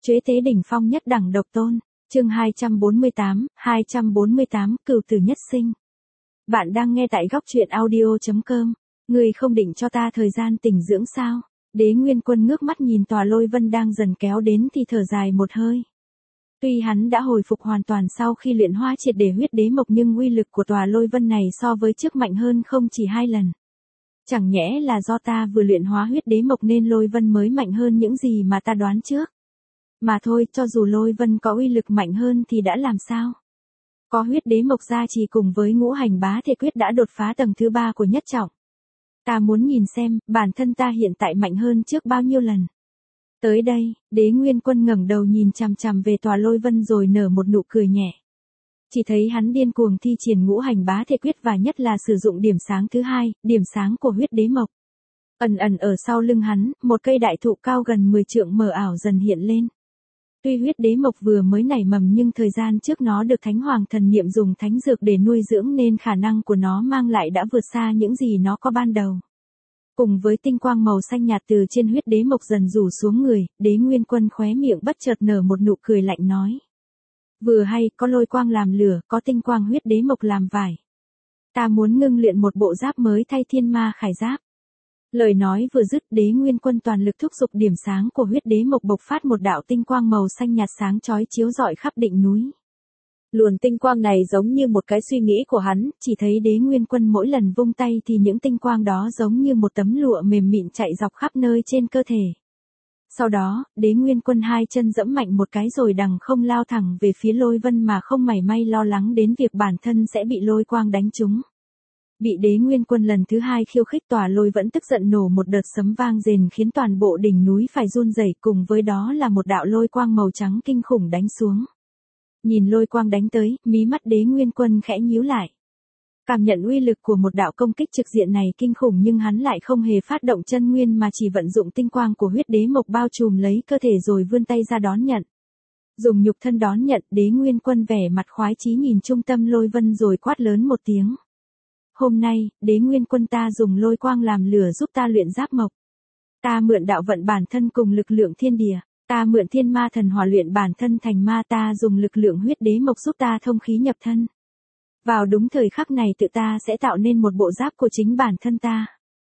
Chế tế đỉnh phong nhất đẳng độc tôn. Chương 248, Cửu tử nhất sinh. Bạn đang nghe tại góc truyện audio.com. Ngươi không định cho ta thời gian tĩnh dưỡng sao? Đế Nguyên Quân ngước mắt nhìn tòa lôi vân đang dần kéo đến thì thở dài một hơi. Tuy hắn đã hồi phục hoàn toàn sau khi luyện hóa triệt để huyết đế mộc nhưng uy lực của tòa lôi vân này so với trước mạnh hơn không chỉ 2 lần. Chẳng nhẽ là do ta vừa luyện hóa huyết đế mộc nên lôi vân mới mạnh hơn những gì mà ta đoán trước. Mà thôi, cho dù lôi vân có uy lực mạnh hơn thì đã làm sao? Có huyết đế mộc gia trì cùng với ngũ hành bá thể quyết đã đột phá tầng thứ 3 của nhất trọng. Ta muốn nhìn xem, bản thân ta hiện tại mạnh hơn trước bao nhiêu lần. Tới đây, Đế Nguyên Quân ngẩng đầu nhìn chằm chằm về tòa lôi vân rồi nở một nụ cười nhẹ. Chỉ thấy hắn điên cuồng thi triển ngũ hành bá thể quyết và nhất là sử dụng điểm sáng thứ 2, điểm sáng của huyết đế mộc. Ẩn ẩn ở sau lưng hắn, một cây đại thụ cao gần 10 trượng mờ ảo dần hiện lên. Tuy huyết đế mộc vừa mới nảy mầm nhưng thời gian trước nó được Thánh Hoàng thần niệm dùng thánh dược để nuôi dưỡng nên khả năng của nó mang lại đã vượt xa những gì nó có ban đầu. Cùng với tinh quang màu xanh nhạt từ trên huyết đế mộc dần rủ xuống người, Đế Nguyên Quân khóe miệng bất chợt nở một nụ cười lạnh nói. Vừa hay, có lôi quang làm lửa, có tinh quang huyết đế mộc làm vải. Ta muốn ngưng luyện một bộ giáp mới thay thiên ma khải giáp. Lời nói vừa dứt, Đế Nguyên Quân toàn lực thúc giục điểm sáng của huyết đế mộc bộc phát một đạo tinh quang màu xanh nhạt sáng chói chiếu rọi khắp đỉnh núi. Luồng tinh quang này giống như một cái suy nghĩ của hắn, chỉ thấy Đế Nguyên Quân mỗi lần vung tay thì những tinh quang đó giống như một tấm lụa mềm mịn chạy dọc khắp nơi trên cơ thể. Sau đó, Đế Nguyên Quân hai chân dẫm mạnh một cái rồi đằng không lao thẳng về phía lôi vân mà không mảy may lo lắng đến việc bản thân sẽ bị lôi quang đánh trúng. Bị Đế Nguyên Quân lần thứ 2 khiêu khích, tòa lôi vẫn tức giận nổ một đợt sấm vang rền khiến toàn bộ đỉnh núi phải run rẩy, cùng với đó là một đạo lôi quang màu trắng kinh khủng đánh xuống. Nhìn lôi quang đánh tới, mí mắt Đế Nguyên Quân khẽ nhíu lại. Cảm nhận uy lực của một đạo công kích trực diện này kinh khủng nhưng hắn lại không hề phát động chân nguyên mà chỉ vận dụng tinh quang của huyết đế mộc bao trùm lấy cơ thể rồi vươn tay ra đón nhận. Dùng nhục thân đón nhận, Đế Nguyên Quân vẻ mặt khoái chí nhìn trung tâm lôi vân rồi quát lớn một tiếng. Hôm nay, Đế Nguyên Quân ta dùng lôi quang làm lửa giúp ta luyện giáp mộc. Ta mượn đạo vận bản thân cùng lực lượng thiên địa. Ta mượn thiên ma thần hỏa luyện bản thân thành ma, ta dùng lực lượng huyết đế mộc giúp ta thông khí nhập thân. Vào đúng thời khắc này tự ta sẽ tạo nên một bộ giáp của chính bản thân ta.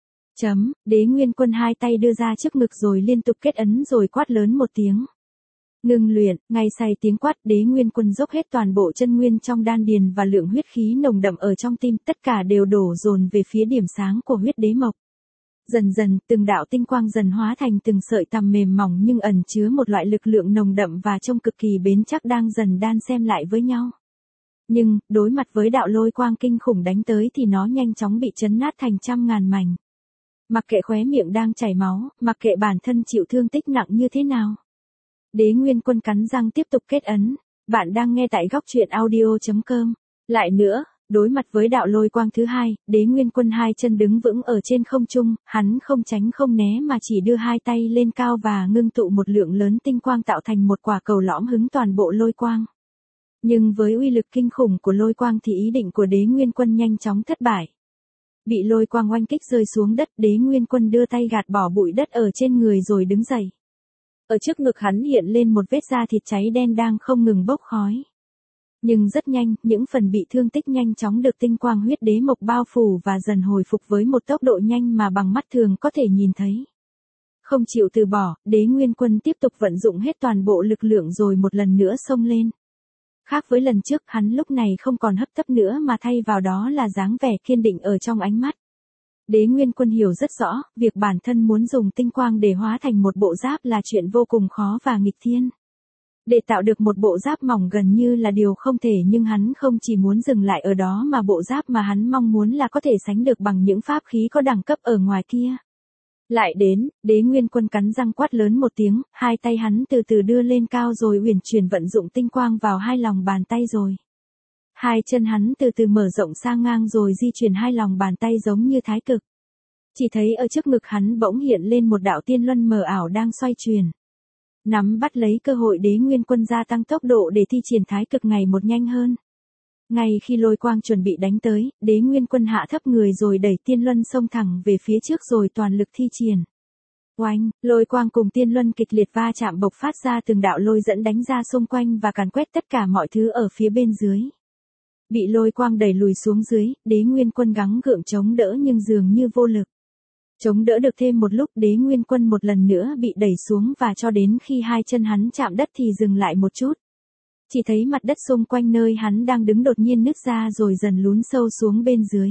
Đế Nguyên Quân hai tay đưa ra trước ngực rồi liên tục kết ấn rồi quát lớn một tiếng. Ngưng luyện, ngay say tiếng quát, Đế Nguyên Quân dốc hết toàn bộ chân nguyên trong đan điền và lượng huyết khí nồng đậm ở trong tim, tất cả đều đổ dồn về phía điểm sáng của huyết đế mộc. Dần dần, từng đạo tinh quang dần hóa thành từng sợi tằm mềm mỏng nhưng ẩn chứa một loại lực lượng nồng đậm và trông cực kỳ bền chắc đang dần đan xen lại với nhau. Nhưng, đối mặt với đạo lôi quang kinh khủng đánh tới thì nó nhanh chóng bị chấn nát thành trăm ngàn mảnh. Mặc kệ khóe miệng đang chảy máu, mặc kệ bản thân chịu thương tích nặng như thế nào. Đế Nguyên Quân cắn răng tiếp tục kết ấn. Bạn đang nghe tại góc truyện audio.com. Lại nữa, đối mặt với đạo lôi quang thứ 2, Đế Nguyên Quân hai chân đứng vững ở trên không trung, hắn không tránh không né mà chỉ đưa hai tay lên cao và ngưng tụ một lượng lớn tinh quang tạo thành một quả cầu lõm hứng toàn bộ lôi quang. Nhưng với uy lực kinh khủng của lôi quang thì ý định của Đế Nguyên Quân nhanh chóng thất bại. Bị lôi quang oanh kích rơi xuống đất, Đế Nguyên Quân đưa tay gạt bỏ bụi đất ở trên người rồi đứng dậy. Ở trước ngực hắn hiện lên một vết da thịt cháy đen đang không ngừng bốc khói. Nhưng rất nhanh, những phần bị thương tích nhanh chóng được tinh quang huyết đế mộc bao phủ và dần hồi phục với một tốc độ nhanh mà bằng mắt thường có thể nhìn thấy. Không chịu từ bỏ, Đế Nguyên Quân tiếp tục vận dụng hết toàn bộ lực lượng rồi một lần nữa xông lên. Khác với lần trước, hắn lúc này không còn hấp tấp nữa mà thay vào đó là dáng vẻ kiên định ở trong ánh mắt. Đế Nguyên Quân hiểu rất rõ, việc bản thân muốn dùng tinh quang để hóa thành một bộ giáp là chuyện vô cùng khó và nghịch thiên. Để tạo được một bộ giáp mỏng gần như là điều không thể, nhưng hắn không chỉ muốn dừng lại ở đó mà bộ giáp mà hắn mong muốn là có thể sánh được bằng những pháp khí có đẳng cấp ở ngoài kia. Lại đến, Đế Nguyên Quân cắn răng quát lớn một tiếng, hai tay hắn từ từ đưa lên cao rồi uyển chuyển vận dụng tinh quang vào hai lòng bàn tay rồi. Hai chân hắn từ từ mở rộng sang ngang rồi di chuyển hai lòng bàn tay giống như thái cực. Chỉ thấy ở trước ngực hắn bỗng hiện lên một đạo tiên luân mờ ảo đang xoay chuyển. Nắm bắt lấy cơ hội, Đế Nguyên Quân gia tăng tốc độ để thi triển thái cực ngày một nhanh hơn. Ngay khi lôi quang chuẩn bị đánh tới, Đế Nguyên Quân hạ thấp người rồi đẩy tiên luân xông thẳng về phía trước rồi toàn lực thi triển. Oanh, lôi quang cùng tiên luân kịch liệt va chạm bộc phát ra từng đạo lôi dẫn đánh ra xung quanh và càn quét tất cả mọi thứ ở phía bên dưới. Bị lôi quang đẩy lùi xuống dưới, Đế Nguyên Quân gắng gượng chống đỡ nhưng dường như vô lực. Chống đỡ được thêm một lúc, Đế Nguyên Quân một lần nữa bị đẩy xuống và cho đến khi hai chân hắn chạm đất thì dừng lại một chút. Chỉ thấy mặt đất xung quanh nơi hắn đang đứng đột nhiên nứt ra rồi dần lún sâu xuống bên dưới.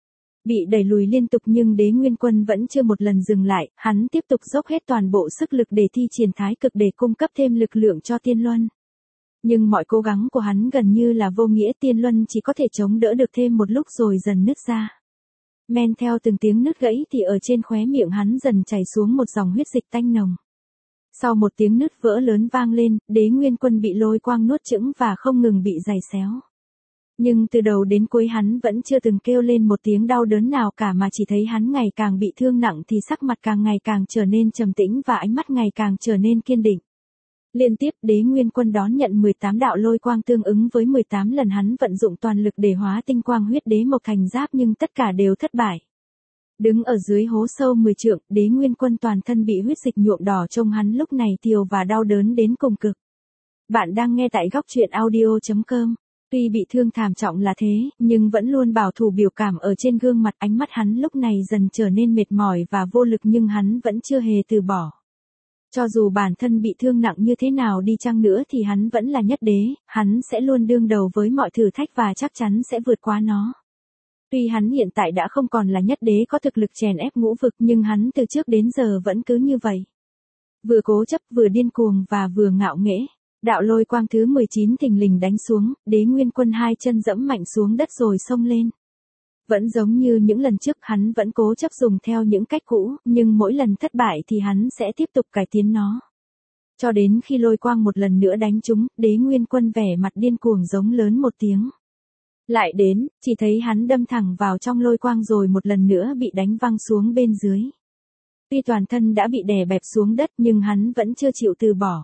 Bị đẩy lùi liên tục nhưng Đế Nguyên Quân vẫn chưa một lần dừng lại, hắn tiếp tục dốc hết toàn bộ sức lực để thi triển thái cực để cung cấp thêm lực lượng cho Tiên Luân. Nhưng mọi cố gắng của hắn gần như là vô nghĩa, Tiên Luân chỉ có thể chống đỡ được thêm một lúc rồi dần nứt ra. Men theo từng tiếng nứt gãy thì ở trên khóe miệng hắn dần chảy xuống một dòng huyết dịch tanh nồng. Sau một tiếng nứt vỡ lớn vang lên, Đế Nguyên Quân bị lôi quang nuốt chửng và không ngừng bị giày xéo. Nhưng từ đầu đến cuối hắn vẫn chưa từng kêu lên một tiếng đau đớn nào cả mà chỉ thấy hắn ngày càng bị thương nặng thì sắc mặt càng ngày càng trở nên trầm tĩnh và ánh mắt ngày càng trở nên kiên định. Liên tiếp Đế Nguyên Quân đón nhận 18 đạo lôi quang tương ứng với 18 lần hắn vận dụng toàn lực để hóa tinh quang huyết đế mộc thành giáp nhưng tất cả đều thất bại. Đứng ở dưới hố sâu 10 trượng, Đế Nguyên Quân toàn thân bị huyết dịch nhuộm đỏ trông hắn lúc này tiều và đau đớn đến cùng cực. Bạn đang nghe tại góc truyện audio.com. Tuy bị thương thảm trọng là thế, nhưng vẫn luôn bảo thủ biểu cảm ở trên gương mặt, ánh mắt hắn lúc này dần trở nên mệt mỏi và vô lực nhưng hắn vẫn chưa hề từ bỏ. Cho dù bản thân bị thương nặng như thế nào đi chăng nữa thì hắn vẫn là nhất đế, hắn sẽ luôn đương đầu với mọi thử thách và chắc chắn sẽ vượt qua nó. Tuy hắn hiện tại đã không còn là nhất đế có thực lực chèn ép ngũ vực nhưng hắn từ trước đến giờ vẫn cứ như vậy. Vừa cố chấp vừa điên cuồng và vừa ngạo nghễ. Đạo lôi quang thứ 19 thình lình đánh xuống, Đế Nguyên Quân hai chân dẫm mạnh xuống đất rồi xông lên. Vẫn giống như những lần trước hắn vẫn cố chấp dùng theo những cách cũ, nhưng mỗi lần thất bại thì hắn sẽ tiếp tục cải tiến nó. Cho đến khi lôi quang một lần nữa đánh trúng, Đế Nguyên Quân vẻ mặt điên cuồng giống lớn một tiếng. Lại đến, chỉ thấy hắn đâm thẳng vào trong lôi quang rồi một lần nữa bị đánh văng xuống bên dưới. Tuy toàn thân đã bị đè bẹp xuống đất nhưng hắn vẫn chưa chịu từ bỏ.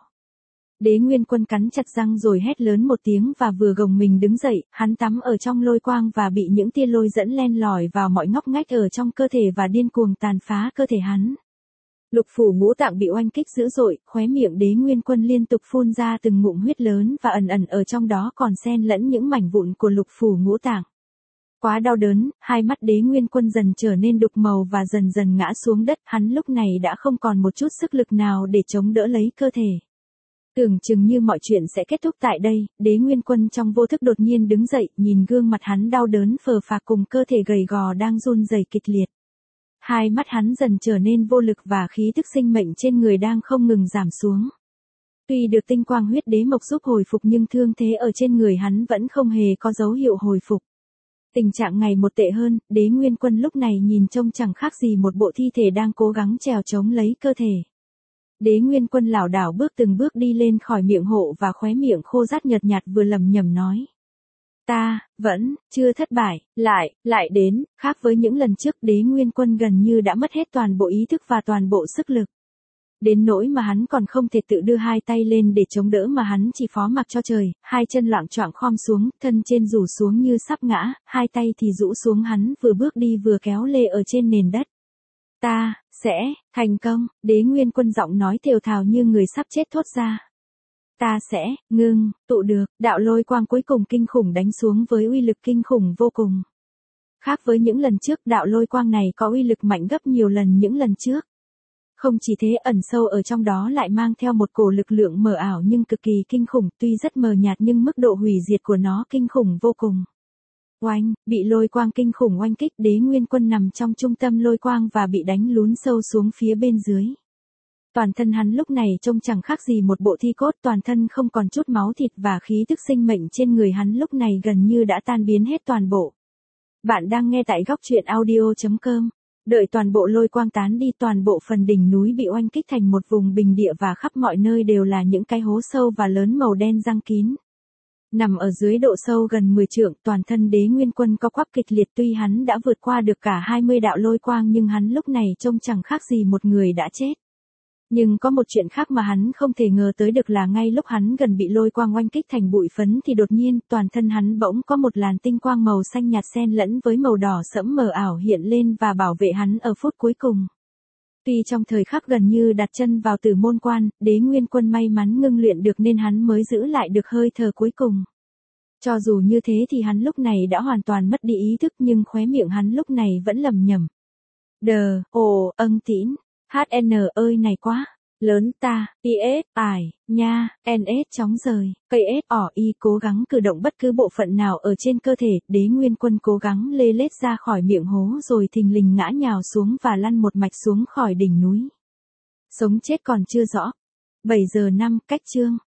Đế Nguyên Quân cắn chặt răng rồi hét lớn một tiếng và vừa gồng mình đứng dậy, hắn tắm ở trong lôi quang và bị những tia lôi dẫn len lỏi vào mọi ngóc ngách ở trong cơ thể và điên cuồng tàn phá cơ thể hắn. Lục phủ ngũ tạng bị oanh kích dữ dội, khóe miệng Đế Nguyên Quân liên tục phun ra từng ngụm huyết lớn và ẩn ẩn ở trong đó còn xen lẫn những mảnh vụn của lục phủ ngũ tạng. Quá đau đớn, hai mắt Đế Nguyên Quân dần trở nên đục màu và dần dần ngã xuống đất, hắn lúc này đã không còn một chút sức lực nào để chống đỡ lấy cơ thể. Tưởng chừng như mọi chuyện sẽ kết thúc tại đây, Đế Nguyên Quân trong vô thức đột nhiên đứng dậy, nhìn gương mặt hắn đau đớn phờ phạc cùng cơ thể gầy gò đang run rẩy kịch liệt. Hai mắt hắn dần trở nên vô lực và khí tức sinh mệnh trên người đang không ngừng giảm xuống. Tuy được tinh quang huyết đế mộc giúp hồi phục nhưng thương thế ở trên người hắn vẫn không hề có dấu hiệu hồi phục. Tình trạng ngày một tệ hơn, Đế Nguyên Quân lúc này nhìn trông chẳng khác gì một bộ thi thể đang cố gắng trèo chống lấy cơ thể. Đế Nguyên Quân lảo đảo bước từng bước đi lên khỏi miệng hộ và khóe miệng khô rát nhợt nhạt vừa lẩm nhẩm nói. Ta, vẫn, chưa thất bại, lại đến, khác với những lần trước Đế Nguyên Quân gần như đã mất hết toàn bộ ý thức và toàn bộ sức lực. Đến nỗi mà hắn còn không thể tự đưa hai tay lên để chống đỡ mà hắn chỉ phó mặc cho trời, hai chân loạng choạng khom xuống, thân trên rủ xuống như sắp ngã, hai tay thì rũ xuống hắn vừa bước đi vừa kéo lê ở trên nền đất. Ta, sẽ, thành công, Đế Nguyên Quân giọng nói thều thào như người sắp chết thốt ra. Ta sẽ, tụ được, đạo lôi quang cuối cùng kinh khủng đánh xuống với uy lực kinh khủng vô cùng. Khác với những lần trước, đạo lôi quang này có uy lực mạnh gấp nhiều lần những lần trước. Không chỉ thế, ẩn sâu ở trong đó lại mang theo một cổ lực lượng mờ ảo nhưng cực kỳ kinh khủng, tuy rất mờ nhạt nhưng mức độ hủy diệt của nó kinh khủng vô cùng. Oanh, bị lôi quang kinh khủng oanh kích, Đế Nguyên Quân nằm trong trung tâm lôi quang và bị đánh lún sâu xuống phía bên dưới. Toàn thân hắn lúc này trông chẳng khác gì một bộ thi cốt, toàn thân không còn chút máu thịt và khí tức sinh mệnh trên người hắn lúc này gần như đã tan biến hết toàn bộ. Bạn đang nghe tại góc truyện audio.com. Đợi toàn bộ lôi quang tán đi, toàn bộ phần đỉnh núi bị oanh kích thành một vùng bình địa và khắp mọi nơi đều là những cái hố sâu và lớn màu đen giăng kín. Nằm ở dưới độ sâu gần 10 trượng, toàn thân Đế Nguyên Quân co quắp kịch liệt, tuy hắn đã vượt qua được cả 20 đạo lôi quang nhưng hắn lúc này trông chẳng khác gì một người đã chết. Nhưng có một chuyện khác mà hắn không thể ngờ tới được là ngay lúc hắn gần bị lôi quang oanh kích thành bụi phấn thì đột nhiên toàn thân hắn bỗng có một làn tinh quang màu xanh nhạt xen lẫn với màu đỏ sẫm mờ ảo hiện lên và bảo vệ hắn ở phút cuối cùng. Tuy trong thời khắc gần như đặt chân vào Tử Môn Quan, Đế Nguyên Quân may mắn ngưng luyện được nên hắn mới giữ lại được hơi thở cuối cùng. Cho dù như thế thì hắn lúc này đã hoàn toàn mất đi ý thức nhưng khóe miệng hắn lúc này vẫn lẩm nhẩm. Tĩn, HN ơi này quá, lớn ta, IS, nha, NS chóng rời, KSOI cố gắng cử động bất cứ bộ phận nào ở trên cơ thể, Đế Nguyên Quân cố gắng lê lết ra khỏi miệng hố rồi thình lình ngã nhào xuống và lăn một mạch xuống khỏi đỉnh núi. Sống chết còn chưa rõ. 7 giờ 5 cách chương.